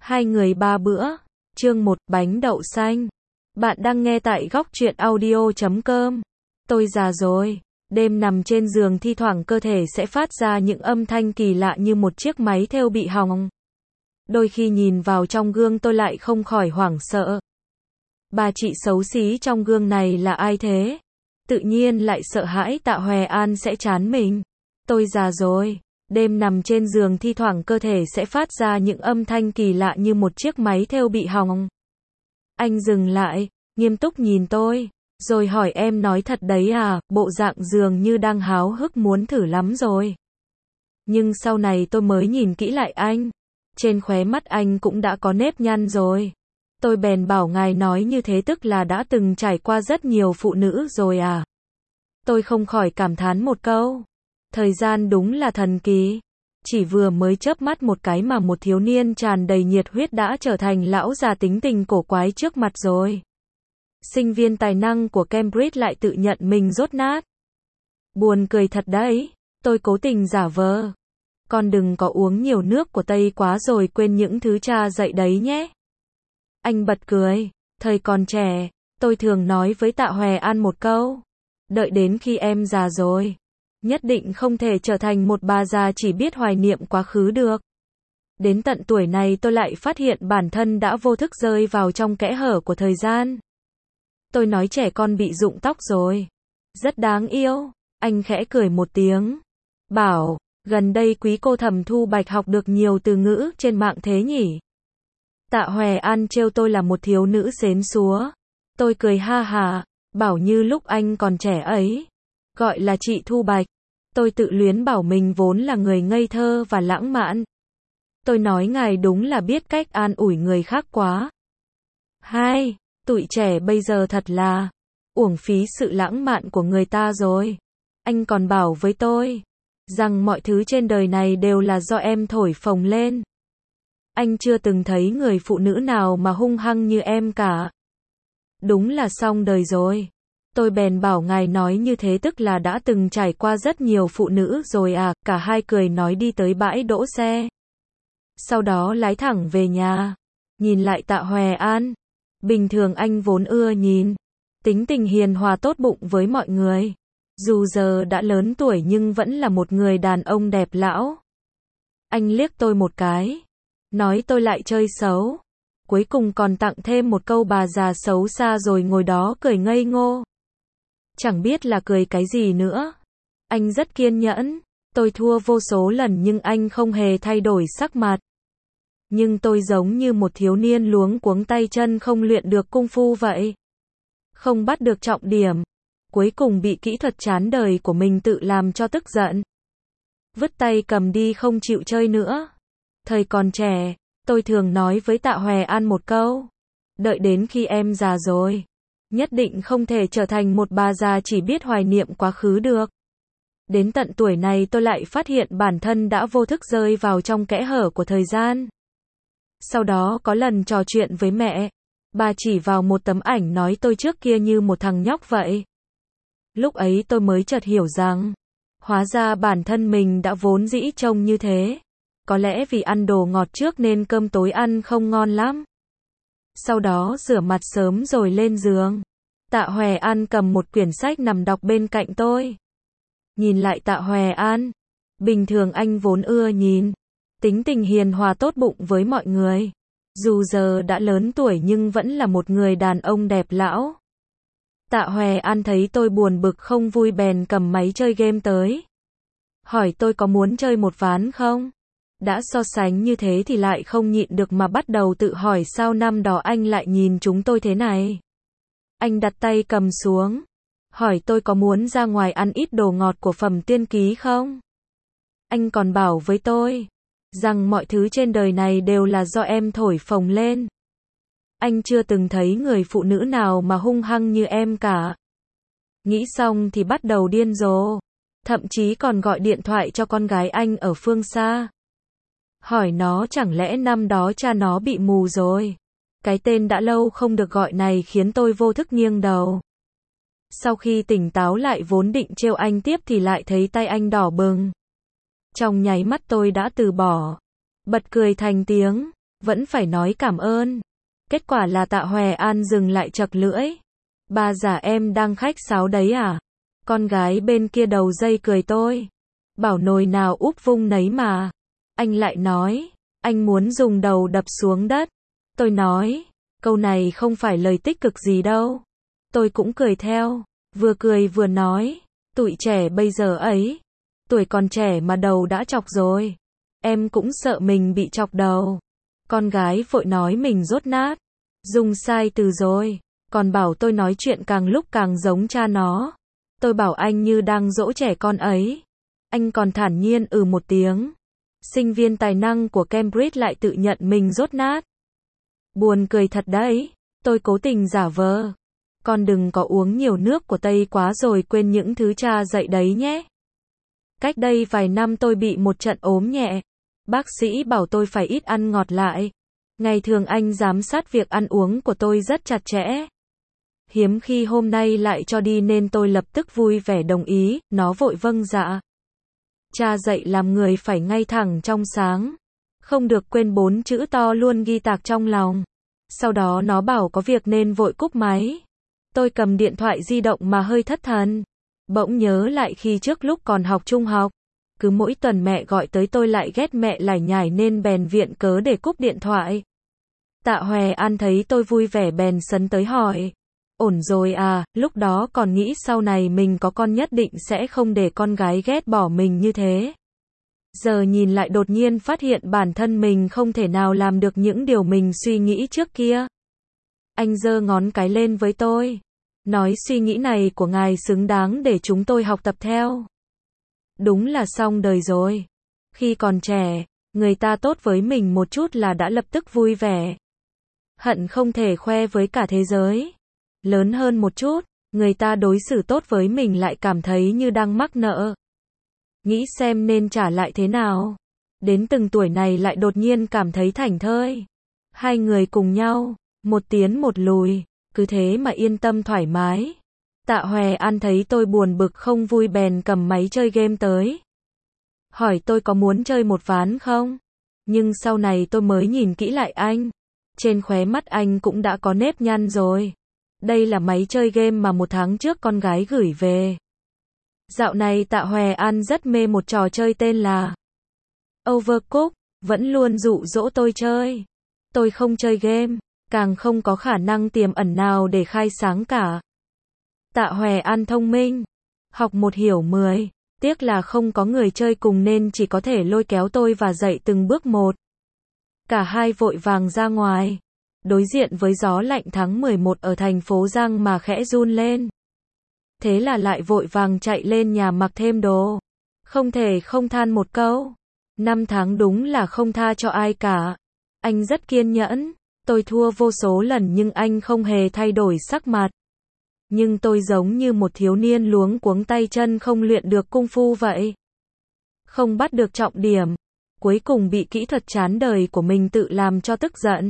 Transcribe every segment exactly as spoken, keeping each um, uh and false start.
Hai người ba bữa. Chương một, bánh đậu xanh. Bạn đang nghe tại góc truyện audio chấm com. Tôi già rồi. Đêm nằm trên giường thi thoảng cơ thể sẽ phát ra những âm thanh kỳ lạ như một chiếc máy thêu bị hỏng. Đôi khi nhìn vào trong gương tôi lại không khỏi hoảng sợ. Bà chị xấu xí trong gương này là ai thế? Tự nhiên lại sợ hãi Tạ Hòe An sẽ chán mình. Tôi già rồi. Đêm nằm trên giường thi thoảng cơ thể sẽ phát ra những âm thanh kỳ lạ như một chiếc máy thêu bị hỏng. Anh dừng lại, nghiêm túc nhìn tôi, rồi hỏi em nói thật đấy à, bộ dạng dường như đang háo hức muốn thử lắm rồi. Nhưng sau này tôi mới nhìn kỹ lại anh, trên khóe mắt anh cũng đã có nếp nhăn rồi. Tôi bèn bảo ngài nói như thế tức là đã từng trải qua rất nhiều phụ nữ rồi à. Tôi không khỏi cảm thán một câu. Thời gian đúng là thần kỳ. Chỉ vừa mới chớp mắt một cái mà một thiếu niên tràn đầy nhiệt huyết đã trở thành lão già tính tình cổ quái trước mặt rồi. Sinh viên tài năng của Cambridge lại tự nhận mình dốt nát. Buồn cười thật đấy. Tôi cố tình giả vờ. Con đừng có uống nhiều nước của Tây quá rồi quên những thứ cha dạy đấy nhé. Anh bật cười. Thời còn trẻ, tôi thường nói với Tạ Hòe An một câu. Đợi đến khi em già rồi, nhất định không thể trở thành một bà già chỉ biết hoài niệm quá khứ được. Đến tận tuổi này tôi lại phát hiện bản thân đã vô thức rơi vào trong kẽ hở của thời gian. Tôi nói trẻ con bị rụng tóc rồi. Rất đáng yêu. Anh khẽ cười một tiếng. Bảo, gần đây quý cô Thẩm Thu Bạch học được nhiều từ ngữ trên mạng thế nhỉ? Tạ Hòe An trêu tôi là một thiếu nữ xến xúa. Tôi cười ha hà, bảo như lúc anh còn trẻ ấy. Gọi là chị Thu Bạch. Tôi tự luyến bảo mình vốn là người ngây thơ và lãng mạn. Tôi nói ngài đúng là biết cách an ủi người khác quá. Hai, tuổi trẻ bây giờ thật là uổng phí sự lãng mạn của người ta rồi. Anh còn bảo với tôi rằng mọi thứ trên đời này đều là do em thổi phồng lên. Anh chưa từng thấy người phụ nữ nào mà hung hăng như em cả. Đúng là xong đời rồi. Tôi bèn bảo ngài nói như thế tức là đã từng trải qua rất nhiều phụ nữ rồi à, cả hai cười nói đi tới bãi đỗ xe. Sau đó lái thẳng về nhà. Nhìn lại Tạ Hòe An. Bình thường anh vốn ưa nhìn. Tính tình hiền hòa tốt bụng với mọi người. Dù giờ đã lớn tuổi nhưng vẫn là một người đàn ông đẹp lão. Anh liếc tôi một cái. Nói tôi lại chơi xấu. Cuối cùng còn tặng thêm một câu bà già xấu xa rồi ngồi đó cười ngây ngô. Chẳng biết là cười cái gì nữa. Anh rất kiên nhẫn. Tôi thua vô số lần nhưng anh không hề thay đổi sắc mặt. Nhưng tôi giống như một thiếu niên luống cuống tay chân không luyện được cung phu vậy. Không bắt được trọng điểm. Cuối cùng bị kỹ thuật chán đời của mình tự làm cho tức giận. Vứt tay cầm đi không chịu chơi nữa. Thời còn trẻ, tôi thường nói với Tạ Hòe An một câu. Đợi đến khi em già rồi, nhất định không thể trở thành một bà già chỉ biết hoài niệm quá khứ được. Đến tận tuổi này tôi lại phát hiện bản thân đã vô thức rơi vào trong kẽ hở của thời gian. Sau đó có lần trò chuyện với mẹ, bà chỉ vào một tấm ảnh nói tôi trước kia như một thằng nhóc vậy. Lúc ấy tôi mới chợt hiểu rằng, hóa ra bản thân mình đã vốn dĩ trông như thế. Có lẽ vì ăn đồ ngọt trước nên cơm tối ăn không ngon lắm. Sau đó rửa mặt sớm rồi lên giường. Tạ Hòe An cầm một quyển sách nằm đọc bên cạnh tôi. Nhìn lại Tạ Hòe An. Bình thường anh vốn ưa nhìn. Tính tình hiền hòa tốt bụng với mọi người. Dù giờ đã lớn tuổi nhưng vẫn là một người đàn ông đẹp lão. Tạ Hòe An thấy tôi buồn bực không vui bèn cầm máy chơi game tới. Hỏi tôi có muốn chơi một ván không? Đã so sánh như thế thì lại không nhịn được mà bắt đầu tự hỏi sao năm đó anh lại nhìn chúng tôi thế này. Anh đặt tay cầm xuống. Hỏi tôi có muốn ra ngoài ăn ít đồ ngọt của Phẩm Tiên Ký không? Anh còn bảo với tôi rằng mọi thứ trên đời này đều là do em thổi phồng lên. Anh chưa từng thấy người phụ nữ nào mà hung hăng như em cả. Nghĩ xong thì bắt đầu điên rồ. Thậm chí còn gọi điện thoại cho con gái anh ở phương xa. Hỏi nó chẳng lẽ năm đó cha nó bị mù rồi. Cái tên đã lâu không được gọi này khiến tôi vô thức nghiêng đầu. Sau khi tỉnh táo lại vốn định trêu anh tiếp thì lại thấy tay anh đỏ bừng. Trong nháy mắt tôi đã từ bỏ. Bật cười thành tiếng. vẫn phải nói cảm ơn. Kết quả là Tạ Hoè An dừng lại chậc lưỡi. Bà già em đang khách sáo đấy à? Con gái bên kia đầu dây cười tôi. Bảo nồi nào úp vung nấy mà. Anh lại nói, anh muốn dùng đầu đập xuống đất. Tôi nói, câu này không phải lời tích cực gì đâu. Tôi cũng cười theo, vừa cười vừa nói, tụi trẻ bây giờ ấy, tuổi còn trẻ mà đầu đã chọc rồi. Em cũng sợ mình bị chọc đầu. Con gái vội nói mình dốt nát, dùng sai từ rồi, còn bảo tôi nói chuyện càng lúc càng giống cha nó. Tôi bảo anh như đang dỗ trẻ con ấy. Anh còn thản nhiên ừ một tiếng. Sinh viên tài năng của Cambridge lại tự nhận mình dốt nát. Buồn cười thật đấy. Tôi cố tình giả vờ. Con đừng có uống nhiều nước của Tây quá rồi quên những thứ cha dạy đấy nhé. Cách đây vài năm tôi bị một trận ốm nhẹ. Bác sĩ bảo tôi phải ít ăn ngọt lại. Ngày thường anh giám sát việc ăn uống của tôi rất chặt chẽ. Hiếm khi hôm nay lại cho đi nên tôi lập tức vui vẻ đồng ý, nó vội vâng dạ. Cha dạy làm người phải ngay thẳng trong sáng. Không được quên bốn chữ to luôn ghi tạc trong lòng. Sau đó nó bảo có việc nên vội cúp máy. Tôi cầm điện thoại di động mà hơi thất thần. Bỗng nhớ lại khi trước lúc còn học trung học. Cứ mỗi tuần mẹ gọi tới tôi lại ghét mẹ lải nhải nên bèn viện cớ để cúp điện thoại. Tạ Hoè An thấy tôi vui vẻ bèn sấn tới hỏi. Ổn rồi à, lúc đó còn nghĩ sau này mình có con nhất định sẽ không để con gái ghét bỏ mình như thế. Giờ nhìn lại đột nhiên phát hiện bản thân mình không thể nào làm được những điều mình suy nghĩ trước kia. Anh giơ ngón cái lên với tôi. Nói suy nghĩ này của ngài xứng đáng để chúng tôi học tập theo. Đúng là xong đời rồi. Khi còn trẻ, người ta tốt với mình một chút là đã lập tức vui vẻ. Hận không thể khoe với cả thế giới. Lớn hơn một chút, người ta đối xử tốt với mình lại cảm thấy như đang mắc nợ. Nghĩ xem nên trả lại thế nào. Đến từng tuổi này lại đột nhiên cảm thấy thảnh thơi. Hai người cùng nhau, một tiến một lùi, cứ thế mà yên tâm thoải mái. Tạ Hoè An thấy tôi buồn bực không vui bèn cầm máy chơi game tới. Hỏi tôi có muốn chơi một ván không? Nhưng sau này tôi mới nhìn kỹ lại anh. Trên khóe mắt anh cũng đã có nếp nhăn rồi. Đây là máy chơi game mà một tháng trước con gái gửi về. Dạo này Tạ Hoè An rất mê một trò chơi tên là Overcooked, vẫn luôn dụ dỗ tôi chơi. Tôi không chơi game, càng không có khả năng tiềm ẩn nào để khai sáng cả. Tạ Hoè An thông minh, học một hiểu mười, tiếc là không có người chơi cùng nên chỉ có thể lôi kéo tôi và dạy từng bước một. Cả hai vội vàng ra ngoài, đối diện với gió lạnh tháng mười một ở thành phố Giang mà khẽ run lên. Thế là lại vội vàng chạy lên nhà mặc thêm đồ. Không thể không than một câu. Năm tháng đúng là không tha cho ai cả. Anh rất kiên nhẫn. Tôi thua vô số lần nhưng anh không hề thay đổi sắc mặt. Nhưng tôi giống như một thiếu niên luống cuống tay chân không luyện được cung phu vậy. Không bắt được trọng điểm. Cuối cùng bị kỹ thuật chán đời của mình tự làm cho tức giận.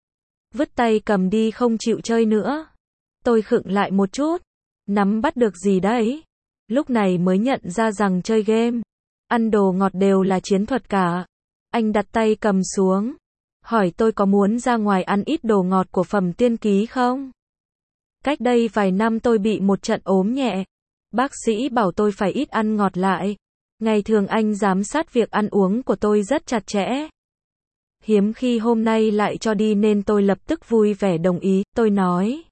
Vứt tay cầm đi không chịu chơi nữa. Tôi khựng lại một chút. Nắm bắt được gì đấy? Lúc này mới nhận ra rằng chơi game, ăn đồ ngọt đều là chiến thuật cả. Anh đặt tay cầm xuống. Hỏi tôi có muốn ra ngoài ăn ít đồ ngọt của Phẩm Tiên Ký không? Cách đây vài năm tôi bị một trận ốm nhẹ. Bác sĩ bảo tôi phải ít ăn ngọt lại. Ngày thường anh giám sát việc ăn uống của tôi rất chặt chẽ. Hiếm khi hôm nay lại cho đi nên tôi lập tức vui vẻ đồng ý. Tôi nói.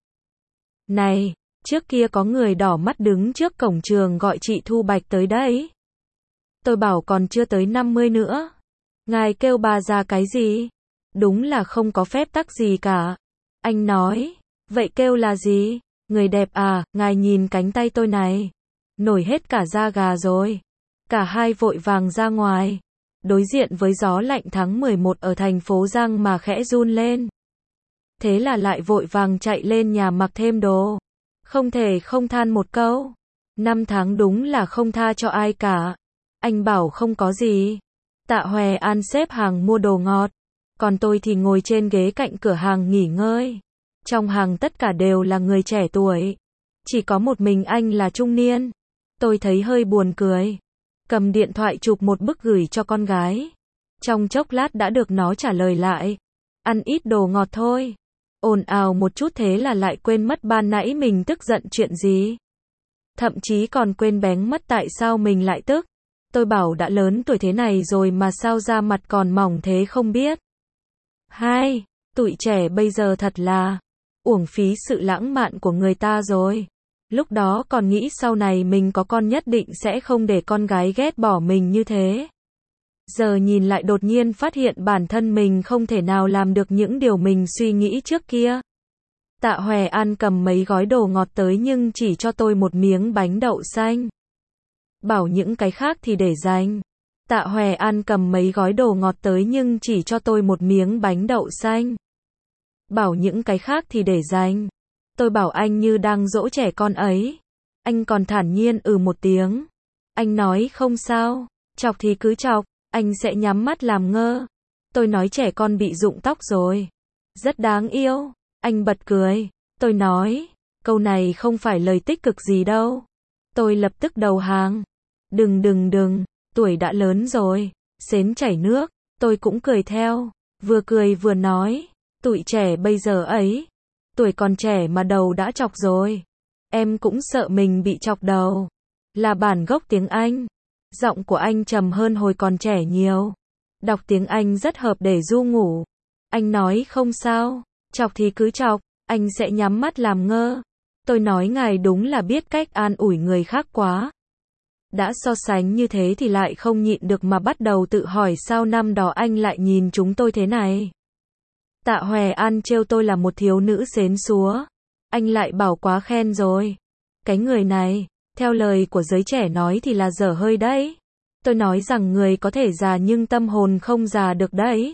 Này, trước kia có người đỏ mắt đứng trước cổng trường gọi chị Thu Bạch tới đấy. Tôi bảo còn chưa tới năm mươi nữa. Ngài kêu bà già cái gì? Đúng là không có phép tắc gì cả. Anh nói. Vậy kêu là gì? Người đẹp à, ngài nhìn cánh tay tôi này. Nổi hết cả da gà rồi. Cả hai vội vàng ra ngoài. Đối diện với gió lạnh tháng mười một ở thành phố Giang mà khẽ run lên. Thế là lại vội vàng chạy lên nhà mặc thêm đồ. Không thể không than một câu. Năm tháng đúng là không tha cho ai cả. Anh bảo không có gì. Tạ Hoè An xếp hàng mua đồ ngọt. Còn tôi thì ngồi trên ghế cạnh cửa hàng nghỉ ngơi. Trong hàng tất cả đều là người trẻ tuổi. Chỉ có một mình anh là trung niên. Tôi thấy hơi buồn cười. Cầm điện thoại chụp một bức gửi cho con gái. Trong chốc lát đã được nó trả lời lại. ăn ít đồ ngọt thôi. Ồn ào một chút thế là lại quên mất ban nãy mình tức giận chuyện gì. Thậm chí còn quên bén mất tại sao mình lại tức. Tôi bảo đã lớn tuổi thế này rồi mà sao da mặt còn mỏng thế không biết. Hai, tụi trẻ bây giờ thật là uổng phí sự lãng mạn của người ta rồi. Lúc đó còn nghĩ sau này mình có con nhất định sẽ không để con gái ghét bỏ mình như thế. Giờ nhìn lại đột nhiên phát hiện bản thân mình không thể nào làm được những điều mình suy nghĩ trước kia. Tạ Hòe An cầm mấy gói đồ ngọt tới nhưng chỉ cho tôi một miếng bánh đậu xanh. Bảo những cái khác thì để dành. Tạ Hòe An cầm mấy gói đồ ngọt tới nhưng chỉ cho tôi một miếng bánh đậu xanh. Bảo những cái khác thì để dành. Tôi bảo anh như đang dỗ trẻ con ấy. Anh còn thản nhiên ừ một tiếng. Anh nói không sao, chọc thì cứ chọc, anh sẽ nhắm mắt làm ngơ. Tôi nói trẻ con bị rụng tóc rồi. Rất đáng yêu. Anh bật cười. Tôi nói, câu này không phải lời tích cực gì đâu. Tôi lập tức đầu hàng. Đừng đừng đừng, tuổi đã lớn rồi, xến chảy nước. Tôi cũng cười theo, vừa cười vừa nói, tụi trẻ bây giờ ấy, tuổi còn trẻ mà đầu đã chọc rồi. Em cũng sợ mình bị chọc đầu. Là bản gốc tiếng Anh. Giọng của anh trầm hơn hồi còn trẻ nhiều. Đọc tiếng Anh rất hợp để du ngủ. Anh nói không sao, chọc thì cứ chọc, anh sẽ nhắm mắt làm ngơ. Tôi nói ngài đúng là biết cách an ủi người khác quá. Đã so sánh như thế thì lại không nhịn được mà bắt đầu tự hỏi sao năm đó anh lại nhìn chúng tôi thế này. Tạ Hòe An trêu tôi là một thiếu nữ xến xúa. Anh lại bảo quá khen rồi. Cái người này, theo lời của giới trẻ nói thì là dở hơi đấy. Tôi nói rằng người có thể già nhưng tâm hồn không già được đấy.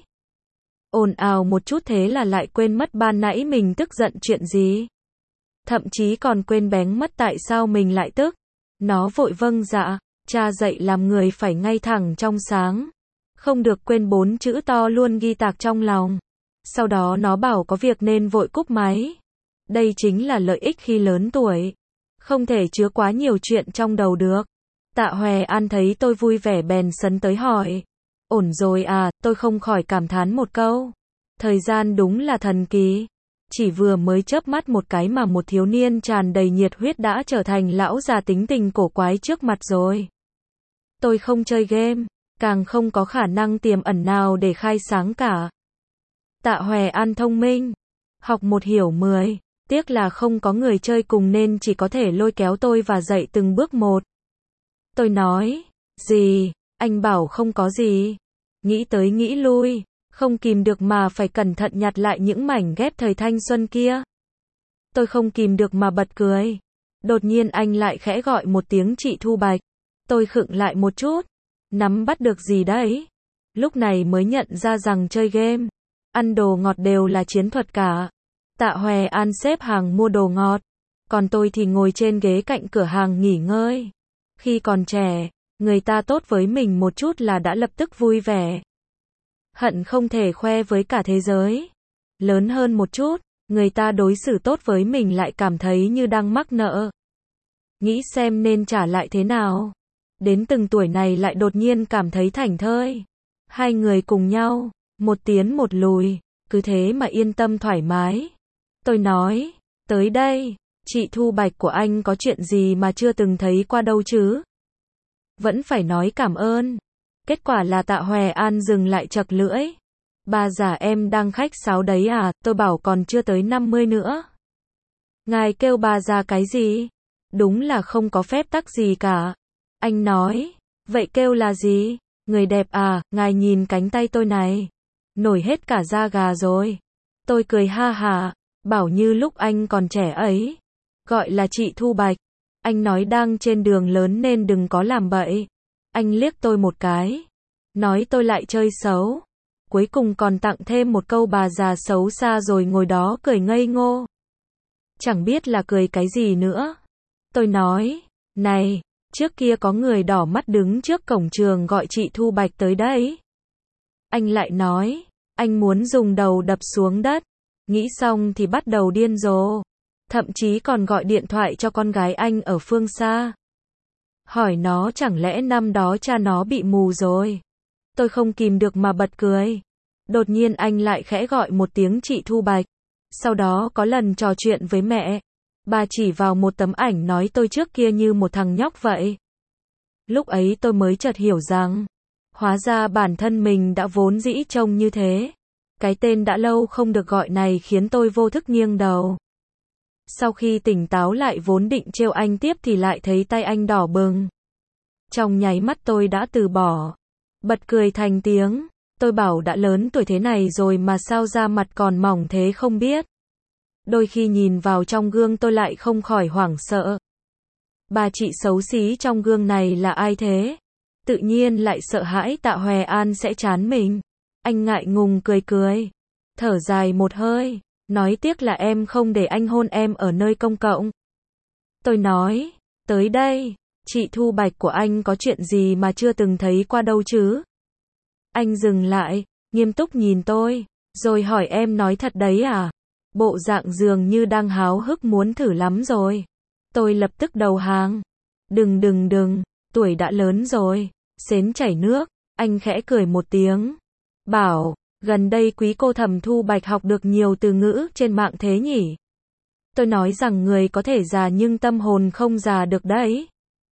Ồn ào một chút thế là lại quên mất ban nãy mình tức giận chuyện gì. Thậm chí còn quên bén mất tại sao mình lại tức. Nó vội vâng dạ, cha dạy làm người phải ngay thẳng trong sáng. Không được quên bốn chữ to luôn ghi tạc trong lòng. Sau đó nó bảo có việc nên vội cúp máy. Đây chính là lợi ích khi lớn tuổi. Không thể chứa quá nhiều chuyện trong đầu được. Tạ Hòe An thấy tôi vui vẻ bèn sấn tới hỏi. Ổn rồi à, tôi không khỏi cảm thán một câu. Thời gian đúng là thần kỳ. Chỉ vừa mới chớp mắt một cái mà một thiếu niên tràn đầy nhiệt huyết đã trở thành lão già tính tình cổ quái trước mặt rồi. Tôi không chơi game, càng không có khả năng tiềm ẩn nào để khai sáng cả. Tạ Hòe An thông minh, học một hiểu mười, tiếc là không có người chơi cùng nên chỉ có thể lôi kéo tôi và dạy từng bước một. Tôi nói, gì, anh bảo không có gì. Nghĩ tới nghĩ lui, không kìm được mà phải cẩn thận nhặt lại những mảnh ghép thời thanh xuân kia. Tôi không kìm được mà bật cười. Đột nhiên anh lại khẽ gọi một tiếng chị Thu Bạch. Tôi khựng lại một chút. Nắm bắt được gì đấy? Lúc này mới nhận ra rằng chơi game, ăn đồ ngọt đều là chiến thuật cả. Tạ Hòe An xếp hàng mua đồ ngọt. Còn tôi thì ngồi trên ghế cạnh cửa hàng nghỉ ngơi. Khi còn trẻ, người ta tốt với mình một chút là đã lập tức vui vẻ. Hận không thể khoe với cả thế giới. Lớn hơn một chút, người ta đối xử tốt với mình lại cảm thấy như đang mắc nợ. Nghĩ xem nên trả lại thế nào. Đến từng tuổi này lại đột nhiên cảm thấy thảnh thơi. Hai người cùng nhau, một tiến một lùi, cứ thế mà yên tâm thoải mái. Tôi nói, tới đây, chị Thu Bạch của anh có chuyện gì mà chưa từng thấy qua đâu chứ? Vẫn phải nói cảm ơn. Kết quả là Tạ Hòe An dừng lại chậc lưỡi. Bà già em đang khách sáo đấy à, tôi bảo còn chưa tới năm mươi nữa. Ngài kêu bà già cái gì? Đúng là không có phép tắc gì cả. Anh nói, vậy kêu là gì? Người đẹp à, ngài nhìn cánh tay tôi này. Nổi hết cả da gà rồi. Tôi cười ha hả, bảo như lúc anh còn trẻ ấy. Gọi là chị Thu Bạch. Anh nói đang trên đường lớn nên đừng có làm bậy. Anh liếc tôi một cái. Nói tôi lại chơi xấu. Cuối cùng còn tặng thêm một câu bà già xấu xa rồi ngồi đó cười ngây ngô. Chẳng biết là cười cái gì nữa. Tôi nói, này, trước kia có người đỏ mắt đứng trước cổng trường gọi chị Thu Bạch tới đấy. Anh lại nói, anh muốn dùng đầu đập xuống đất. Nghĩ xong thì bắt đầu điên rồ. Thậm chí còn gọi điện thoại cho con gái anh ở phương xa. Hỏi nó chẳng lẽ năm đó cha nó bị mù rồi. Tôi không kìm được mà bật cười. Đột nhiên anh lại khẽ gọi một tiếng chị Thu Bạch. Sau đó có lần trò chuyện với mẹ, bà chỉ vào một tấm ảnh nói tôi trước kia như một thằng nhóc vậy. Lúc ấy tôi mới chợt hiểu rằng, hóa ra bản thân mình đã vốn dĩ trông như thế. Cái tên đã lâu không được gọi này khiến tôi vô thức nghiêng đầu. Sau khi tỉnh táo lại vốn định trêu anh tiếp thì lại thấy tay anh đỏ bừng. Trong nháy mắt tôi đã từ bỏ. Bật cười thành tiếng. Tôi bảo đã lớn tuổi thế này rồi mà sao da mặt còn mỏng thế không biết. Đôi khi nhìn vào trong gương tôi lại không khỏi hoảng sợ. Bà chị xấu xí trong gương này là ai thế? Tự nhiên lại sợ hãi Tạ Hoè An sẽ chán mình. Anh ngại ngùng cười cười. Thở dài một hơi. Nói tiếc là em không để anh hôn em ở nơi công cộng. Tôi nói, tới đây, chị Thu Bạch của anh có chuyện gì mà chưa từng thấy qua đâu chứ? Anh dừng lại, nghiêm túc nhìn tôi, rồi hỏi em nói thật đấy à? Bộ dạng dường như đang háo hức muốn thử lắm rồi. Tôi lập tức đầu hàng. Đừng đừng đừng, tuổi đã lớn rồi, xến chảy nước. Anh khẽ cười một tiếng. Bảo, gần đây quý cô Thẩm Thu Bạch học được nhiều từ ngữ trên mạng thế nhỉ? Tôi nói rằng người có thể già nhưng tâm hồn không già được đấy.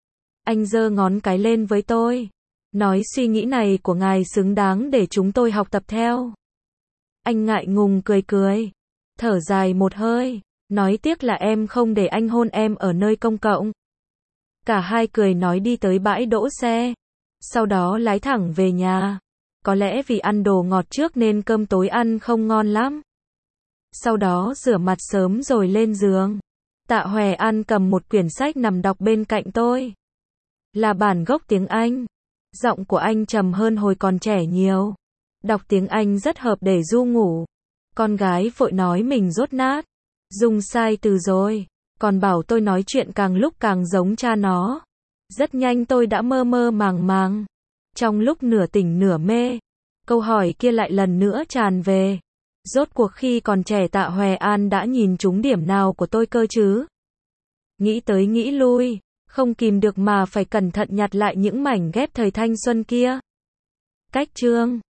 Anh giơ ngón cái lên với tôi. Nói suy nghĩ này của ngài xứng đáng để chúng tôi học tập theo. Anh ngại ngùng cười cười. Thở dài một hơi. Nói tiếc là em không để anh hôn em ở nơi công cộng. Cả hai cười nói đi tới bãi đỗ xe. Sau đó lái thẳng về nhà. Có lẽ vì ăn đồ ngọt trước nên cơm tối ăn không ngon lắm. Sau đó rửa mặt sớm rồi lên giường. Tạ Hoè An cầm một quyển sách nằm đọc bên cạnh tôi. Là bản gốc tiếng Anh. Giọng của anh trầm hơn hồi còn trẻ nhiều. Đọc tiếng Anh rất hợp để ru ngủ. Con gái vội nói mình dốt nát. Dùng sai từ rồi. Còn bảo tôi nói chuyện càng lúc càng giống cha nó. Rất nhanh tôi đã mơ mơ màng màng. Trong lúc nửa tỉnh nửa mê, câu hỏi kia lại lần nữa tràn về. Rốt cuộc khi còn trẻ Tạ Hoè An đã nhìn trúng điểm nào của tôi cơ chứ? Nghĩ tới nghĩ lui, không kìm được mà phải cẩn thận nhặt lại những mảnh ghép thời thanh xuân kia. Cách chương